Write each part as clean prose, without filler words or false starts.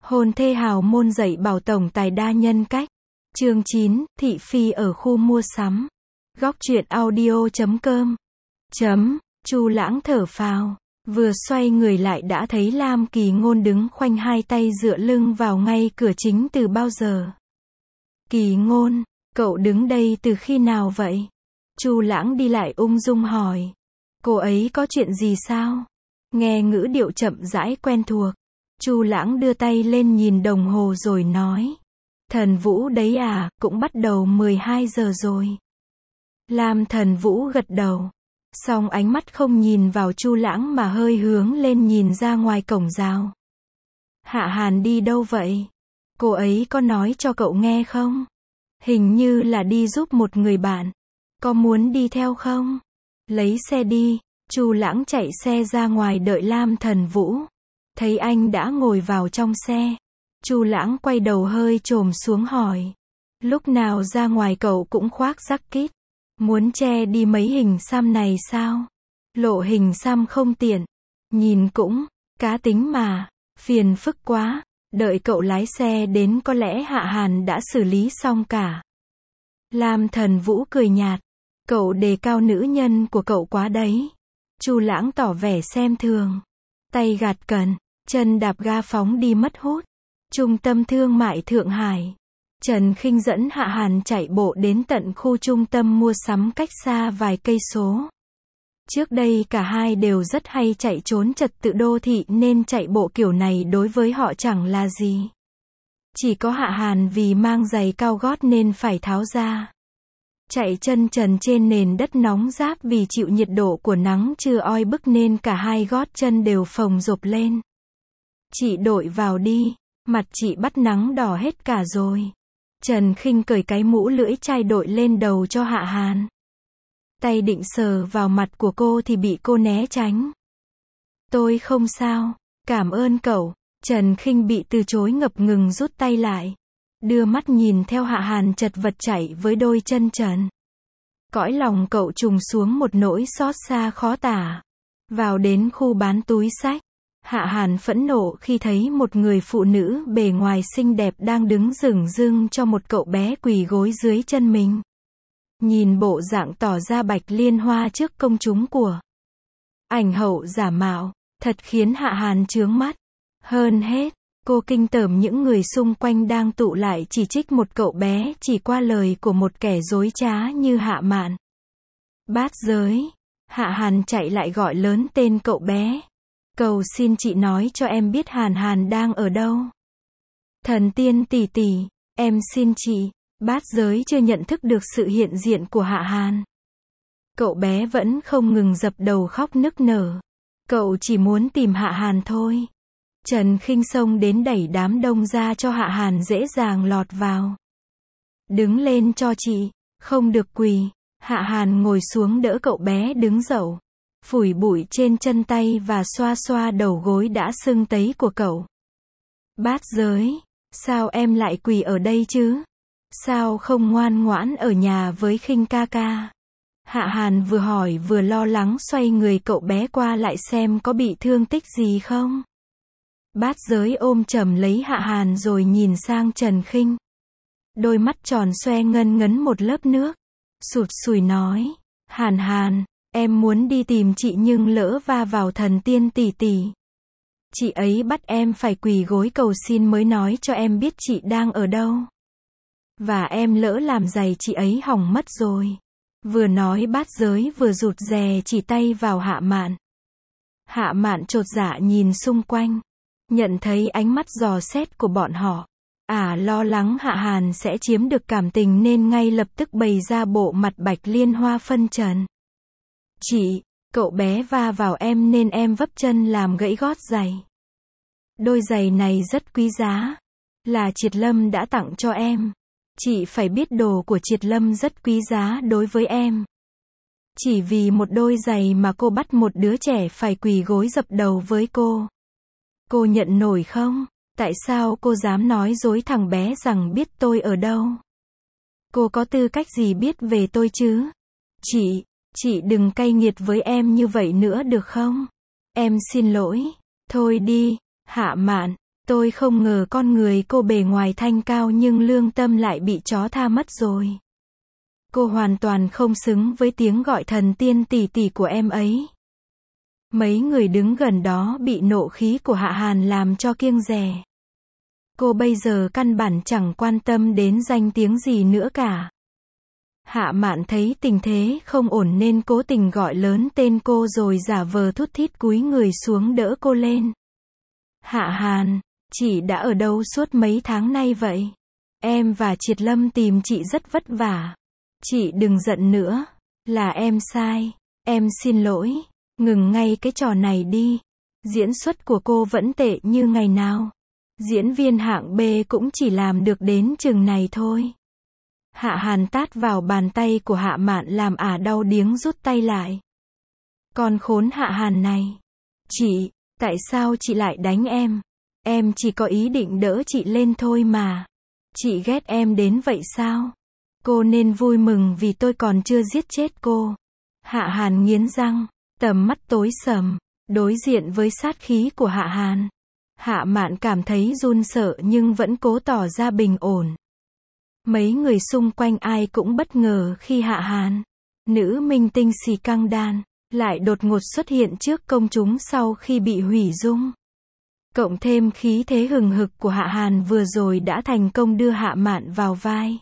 Hôn thê hào môn dạy bảo tổng tài đa nhân cách. Chương 9, thị phi ở khu mua sắm. Góc truyện audio.com. Chu Lãng thở phào, vừa xoay người lại đã thấy Lam Kỳ Ngôn đứng khoanh hai tay dựa lưng vào ngay cửa chính từ bao giờ. Kỳ Ngôn, cậu đứng đây từ khi nào vậy? Chu Lãng đi lại ung dung hỏi. Cô ấy có chuyện gì sao? Nghe ngữ điệu chậm rãi quen thuộc. Chu Lãng đưa tay lên nhìn đồng hồ rồi nói. Thần Vũ đấy à, cũng bắt đầu 12 giờ rồi. Lam Thần Vũ gật đầu. Song ánh mắt không nhìn vào Chu Lãng mà hơi hướng lên nhìn ra ngoài cổng rào. Hạ Hàn đi đâu vậy? Cô ấy có nói cho cậu nghe không? Hình như là đi giúp một người bạn. Có muốn đi theo không? Lấy xe đi. Chu Lãng chạy xe ra ngoài đợi Lam Thần Vũ. Thấy anh đã ngồi vào trong xe. Chu Lãng quay đầu hơi chồm xuống hỏi. Lúc nào ra ngoài cậu cũng khoác jacket. Muốn che đi mấy hình xăm này sao? Lộ hình xăm không tiện. Nhìn cũng, cá tính mà. Phiền phức quá. Đợi cậu lái xe đến có lẽ Hạ Hàn đã xử lý xong cả. Lam Thần Vũ cười nhạt. Cậu đề cao nữ nhân của cậu quá đấy. Chu Lãng tỏ vẻ xem thường. Tay gạt cần, chân đạp ga phóng đi mất hút. Trung tâm thương mại Thượng Hải. Trần Khinh dẫn Hạ Hàn chạy bộ đến tận khu trung tâm mua sắm cách xa vài cây số. Trước đây cả hai đều rất hay chạy trốn trật tự đô thị nên chạy bộ kiểu này đối với họ chẳng là gì. Chỉ có Hạ Hàn vì mang giày cao gót nên phải tháo ra. Chạy chân trần trên nền đất nóng rát vì chịu nhiệt độ của nắng trưa oi bức nên cả hai gót chân đều phồng rộp lên. Chị đội vào đi, mặt chị bắt nắng đỏ hết cả rồi. Trần Khinh cởi cái mũ lưỡi chai đội lên đầu cho Hạ Hàn. Tay định sờ vào mặt của cô thì bị cô né tránh. Tôi không sao, cảm ơn cậu. Trần Khinh bị từ chối ngập ngừng rút tay lại. Đưa mắt nhìn theo Hạ Hàn chật vật chạy với đôi chân trần. Cõi lòng cậu trùng xuống một nỗi xót xa khó tả. Vào đến khu bán túi xách. Hạ Hàn phẫn nộ khi thấy một người phụ nữ bề ngoài xinh đẹp đang đứng dửng dưng cho một cậu bé quỳ gối dưới chân mình. Nhìn bộ dạng tỏ ra bạch liên hoa trước công chúng của ảnh hậu giả mạo, thật khiến Hạ Hàn chướng mắt. Hơn hết, cô kinh tởm những người xung quanh đang tụ lại chỉ trích một cậu bé chỉ qua lời của một kẻ dối trá như Hạ Mạn. Bát Giới. Hạ Hàn chạy lại gọi lớn tên cậu bé. Cầu xin chị nói cho em biết Hàn Hàn đang ở đâu. Thần tiên tỷ tỷ, em xin chị. Bát Giới chưa nhận thức được sự hiện diện của Hạ Hàn. Cậu bé vẫn không ngừng dập đầu khóc nức nở. Cậu chỉ muốn tìm Hạ Hàn thôi. Trần Khinh xông đến đẩy đám đông ra cho Hạ Hàn dễ dàng lọt vào. Đứng lên cho chị, không được quỳ. Hạ Hàn ngồi xuống đỡ cậu bé đứng dậy. Phủi bụi trên chân tay và xoa xoa đầu gối đã sưng tấy của cậu. Bát Giới, sao em lại quỳ ở đây chứ? Sao không ngoan ngoãn ở nhà với Khinh ca ca? Hạ Hàn vừa hỏi vừa lo lắng xoay người cậu bé qua lại xem có bị thương tích gì không. Bát Giới ôm chầm lấy Hạ Hàn rồi nhìn sang Trần Khinh. Đôi mắt tròn xoe ngân ngấn một lớp nước. Sụt sùi nói. Hàn Hàn, em muốn đi tìm chị nhưng lỡ va vào thần tiên tỷ tỷ. Chị ấy bắt em phải quỳ gối cầu xin mới nói cho em biết chị đang ở đâu. Và em lỡ làm giày chị ấy hỏng mất rồi. Vừa nói Bát Giới vừa rụt rè chỉ tay vào Hạ Mạn. Hạ Mạn chột dạ nhìn xung quanh. Nhận thấy ánh mắt dò xét của bọn họ. Lo lắng Hạ Hàn sẽ chiếm được cảm tình nên ngay lập tức bày ra bộ mặt bạch liên hoa phân trần. Chị, cậu bé va vào em nên em vấp chân làm gãy gót giày. Đôi giày này rất quý giá. Là Triệt Lâm đã tặng cho em. Chị phải biết đồ của Triệt Lâm rất quý giá đối với em. Chỉ vì một đôi giày mà cô bắt một đứa trẻ phải quỳ gối dập đầu với cô. Cô nhận nổi không? Tại sao cô dám nói dối thằng bé rằng biết tôi ở đâu? Cô có tư cách gì biết về tôi chứ? Chị đừng cay nghiệt với em như vậy nữa được không? Em xin lỗi. Thôi đi, Hạ Mạn. Tôi không ngờ con người cô bề ngoài thanh cao nhưng lương tâm lại bị chó tha mất rồi. Cô hoàn toàn không xứng với tiếng gọi thần tiên tỷ tỷ của em ấy. Mấy người đứng gần đó bị nộ khí của Hạ Hàn làm cho kiêng dè. Cô bây giờ căn bản chẳng quan tâm đến danh tiếng gì nữa cả. Hạ Mạn thấy tình thế không ổn nên cố tình gọi lớn tên cô rồi giả vờ thút thít cúi người xuống đỡ cô lên. Hạ Hàn, chị đã ở đâu suốt mấy tháng nay vậy? Em và Triệt Lâm tìm chị rất vất vả. Chị đừng giận nữa. Là em sai. Em xin lỗi. Ngừng ngay cái trò này đi. Diễn xuất của cô vẫn tệ như ngày nào. Diễn viên hạng B cũng chỉ làm được đến chừng này thôi. Hạ Hàn tát vào bàn tay của Hạ Mạn làm ả đau điếng rút tay lại. Con khốn Hạ Hàn này. Chị, tại sao chị lại đánh em? Em chỉ có ý định đỡ chị lên thôi mà. Chị ghét em đến vậy sao? Cô nên vui mừng vì tôi còn chưa giết chết cô. Hạ Hàn nghiến răng, tầm mắt tối sầm, đối diện với sát khí của Hạ Hàn. Hạ Mạn cảm thấy run sợ nhưng vẫn cố tỏ ra bình ổn. Mấy người xung quanh ai cũng bất ngờ khi Hạ Hàn, nữ minh tinh xì căng đan, lại đột ngột xuất hiện trước công chúng sau khi bị hủy dung. Cộng thêm khí thế hừng hực của Hạ Hàn vừa rồi đã thành công đưa Hạ Mạn vào vai.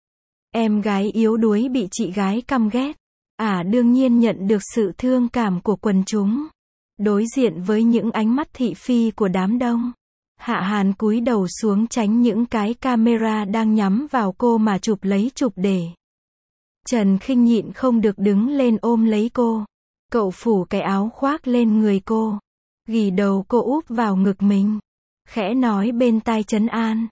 Em gái yếu đuối bị chị gái căm ghét. Đương nhiên nhận được sự thương cảm của quần chúng. Đối diện với những ánh mắt thị phi của đám đông, Hạ Hàn cúi đầu xuống tránh những cái camera đang nhắm vào cô mà chụp lấy chụp để. Trần Khinh nhịn không được đứng lên ôm lấy cô. Cậu phủ cái áo khoác lên người cô. Ghì đầu cô úp vào ngực mình. Khẽ nói bên tai trấn an.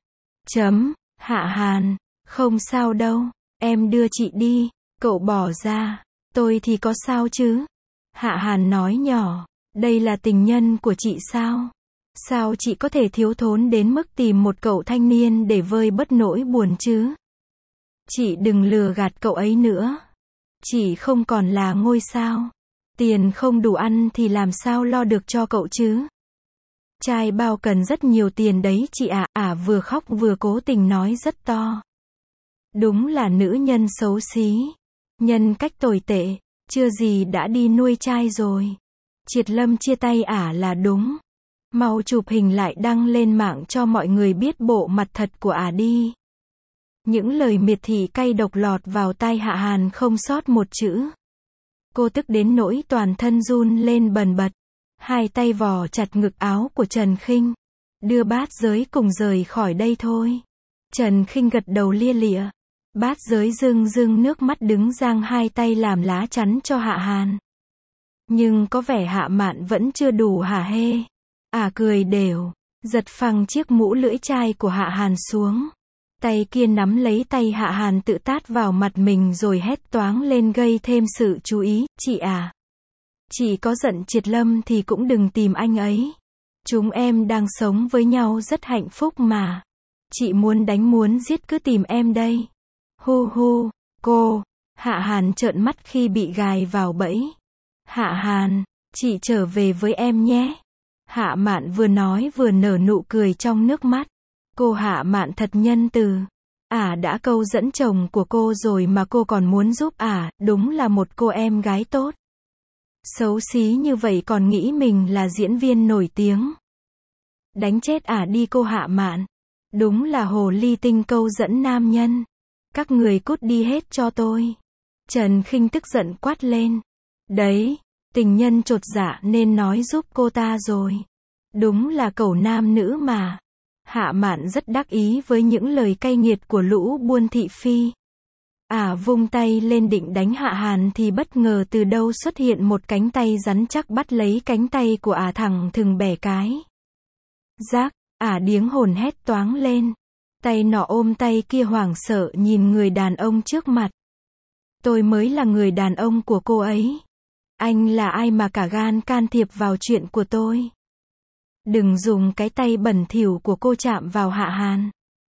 Hạ Hàn, không sao đâu, em đưa chị đi. Cậu bỏ ra. Tôi thì có sao chứ? Hạ Hàn nói nhỏ. Đây là tình nhân của chị sao? Sao chị có thể thiếu thốn đến mức tìm một cậu thanh niên để vơi bớt nỗi buồn chứ? Chị đừng lừa gạt cậu ấy nữa. Chị không còn là ngôi sao. Tiền không đủ ăn thì làm sao lo được cho cậu chứ? Trai bao cần rất nhiều tiền đấy chị ạ. Vừa khóc vừa cố tình nói rất to. Đúng là nữ nhân xấu xí. Nhân cách tồi tệ. Chưa gì đã đi nuôi trai rồi. Triệt Lâm chia tay là đúng. Mau chụp hình lại đăng lên mạng cho mọi người biết bộ mặt thật của đi. Những lời miệt thị cay độc lọt vào tai Hạ Hàn không sót một chữ. Cô tức đến nỗi toàn thân run lên bần bật. Hai tay vò chặt ngực áo của Trần Khinh. Đưa Bát Giới cùng rời khỏi đây thôi. Trần Khinh gật đầu lia lịa. Bát Giới rưng rưng nước mắt đứng giang hai tay làm lá chắn cho Hạ Hàn. Nhưng có vẻ Hạ Mạn vẫn chưa đủ hả hê. Cười đều, giật phăng chiếc mũ lưỡi chai của Hạ Hàn xuống. Tay kia nắm lấy tay Hạ Hàn tự tát vào mặt mình rồi hét toáng lên gây thêm sự chú ý. Chị chị có giận Triệt Lâm thì cũng đừng tìm anh ấy. Chúng em đang sống với nhau rất hạnh phúc mà. Chị muốn đánh muốn giết cứ tìm em đây. Hu hu, cô. Hạ Hàn trợn mắt khi bị gài vào bẫy. Hạ Hàn, chị trở về với em nhé. Hạ Mạn vừa nói vừa nở nụ cười trong nước mắt. Cô Hạ Mạn thật nhân từ. Đã câu dẫn chồng của cô rồi mà cô còn muốn giúp đúng là một cô em gái tốt. Xấu xí như vậy còn nghĩ mình là diễn viên nổi tiếng. Đánh chết đi cô Hạ Mạn. Đúng là hồ ly tinh câu dẫn nam nhân. Các người cút đi hết cho tôi. Trần Khinh tức giận quát lên. Đấy, tình nhân chột dạ nên nói giúp cô ta rồi. Đúng là cẩu nam nữ mà. Hạ Mạn rất đắc ý với những lời cay nghiệt của lũ buôn thị phi. Vung tay lên định đánh Hạ Hàn thì bất ngờ từ đâu xuất hiện một cánh tay rắn chắc bắt lấy cánh tay của thẳng thừng bẻ cái. Rác, điếng hồn hét toáng lên. Tay nọ ôm tay kia hoảng sợ nhìn người đàn ông trước mặt. Tôi mới là người đàn ông của cô ấy. Anh là ai mà cả gan can thiệp vào chuyện của tôi? Đừng dùng cái tay bẩn thỉu của cô chạm vào Hạ Hàn.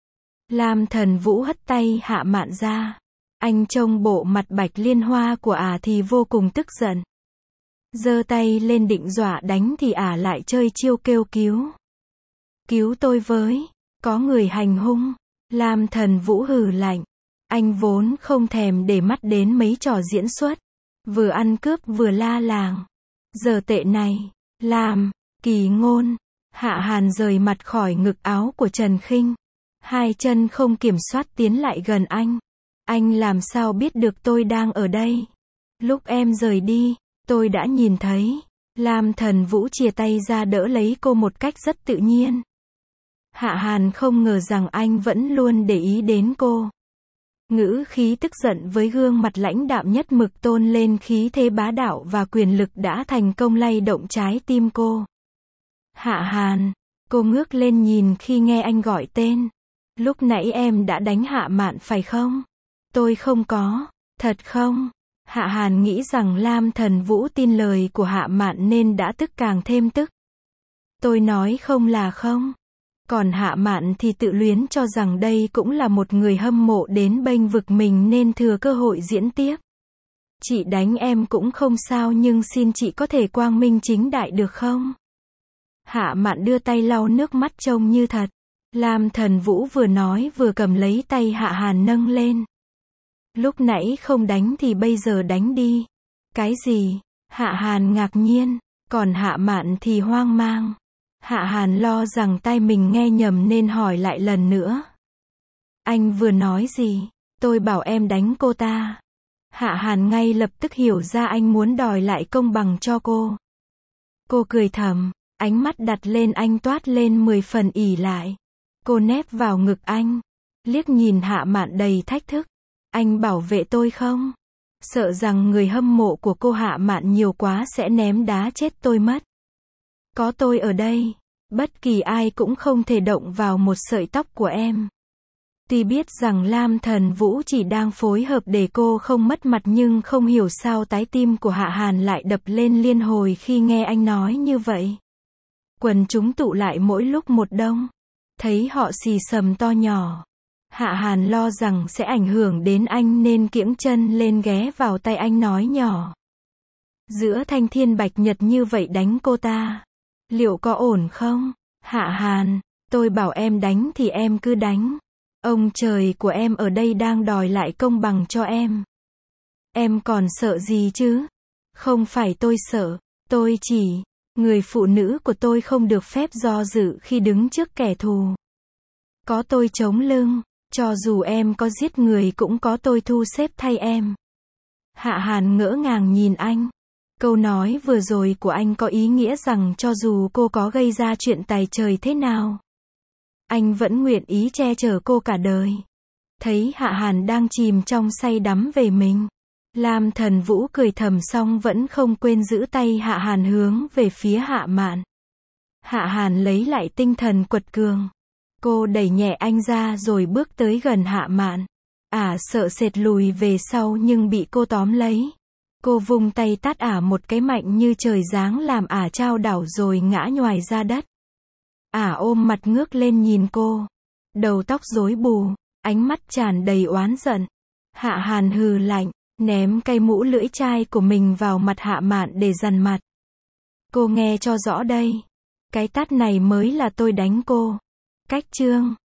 Lam Thần Vũ hất tay Hạ Mạn ra. Anh trông bộ mặt bạch liên hoa của thì vô cùng tức giận. Giơ tay lên định dọa đánh thì lại chơi chiêu kêu cứu. Cứu tôi với. Có người hành hung. Lam Thần Vũ hừ lạnh. Anh vốn không thèm để mắt đến mấy trò diễn xuất. Vừa ăn cướp vừa la làng. Giờ tệ này. Làm. Kỳ Ngôn. Hạ Hàn rời mặt khỏi ngực áo của Trần Khinh. Hai chân không kiểm soát tiến lại gần anh. Anh làm sao biết được tôi đang ở đây? Lúc em rời đi, tôi đã nhìn thấy. Lam Thần Vũ chìa tay ra đỡ lấy cô một cách rất tự nhiên. Hạ Hàn không ngờ rằng anh vẫn luôn để ý đến cô. Ngữ khí tức giận với gương mặt lãnh đạm nhất mực tôn lên khí thế bá đạo và quyền lực đã thành công lay động trái tim cô. Hạ Hàn, cô ngước lên nhìn khi nghe anh gọi tên. Lúc nãy em đã đánh Hạ Mạn phải không? Tôi không có. Thật không? Hạ Hàn nghĩ rằng Lam Thần Vũ tin lời của Hạ Mạn nên đã tức càng thêm tức. Tôi nói không là không. Còn Hạ Mạn thì tự luyến cho rằng đây cũng là một người hâm mộ đến bênh vực mình nên thừa cơ hội diễn tiếp. Chị đánh em cũng không sao nhưng xin chị có thể quang minh chính đại được không? Hạ Mạn đưa tay lau nước mắt trông như thật. Lam Thần Vũ vừa nói vừa cầm lấy tay Hạ Hàn nâng lên. Lúc nãy không đánh thì bây giờ đánh đi. Cái gì? Hạ Hàn ngạc nhiên, còn Hạ Mạn thì hoang mang. Hạ Hàn lo rằng tai mình nghe nhầm nên hỏi lại lần nữa. Anh vừa nói gì? Tôi bảo em đánh cô ta. Hạ Hàn ngay lập tức hiểu ra anh muốn đòi lại công bằng cho cô. Cô cười thầm, ánh mắt đặt lên anh toát lên 10 phần ỷ lại. Cô nép vào ngực anh, liếc nhìn Hạ Mạn đầy thách thức. Anh bảo vệ tôi không? Sợ rằng người hâm mộ của cô Hạ Mạn nhiều quá sẽ ném đá chết tôi mất. Có tôi ở đây, bất kỳ ai cũng không thể động vào một sợi tóc của em. Tuy biết rằng Lam Thần Vũ chỉ đang phối hợp để cô không mất mặt nhưng không hiểu sao trái tim của Hạ Hàn lại đập lên liên hồi khi nghe anh nói như vậy. Quần chúng tụ lại mỗi lúc một đông. Thấy họ xì xầm to nhỏ. Hạ Hàn lo rằng sẽ ảnh hưởng đến anh nên kiễng chân lên ghé vào tay anh nói nhỏ. Giữa thanh thiên bạch nhật như vậy đánh cô ta. Liệu có ổn không? Hạ Hàn, tôi bảo em đánh thì em cứ đánh. Ông trời của em ở đây đang đòi lại công bằng cho em. Em còn sợ gì chứ? Không phải tôi sợ, tôi chỉ, người phụ nữ của tôi không được phép do dự khi đứng trước kẻ thù. Có tôi chống lưng, cho dù em có giết người cũng có tôi thu xếp thay em. Hạ Hàn ngỡ ngàng nhìn anh. Câu nói vừa rồi của anh có ý nghĩa rằng cho dù cô có gây ra chuyện tày trời thế nào, anh vẫn nguyện ý che chở cô cả đời. Thấy Hạ Hàn đang chìm trong say đắm về mình, Lam Thần Vũ cười thầm xong vẫn không quên giữ tay Hạ Hàn hướng về phía Hạ Mạn. Hạ Hàn lấy lại tinh thần quật cường. Cô đẩy nhẹ anh ra rồi bước tới gần Hạ Mạn. Sợ sệt lùi về sau nhưng bị cô tóm lấy. Cô vung tay tát một cái mạnh như trời giáng làm chao đảo rồi ngã nhoài ra đất. Ôm mặt ngước lên nhìn cô. Đầu tóc rối bù, ánh mắt tràn đầy oán giận. Hạ Hàn hừ lạnh, ném cây mũ lưỡi chai của mình vào mặt Hạ Mạn để dằn mặt. Cô nghe cho rõ đây. Cái tát này mới là tôi đánh cô. Cách chương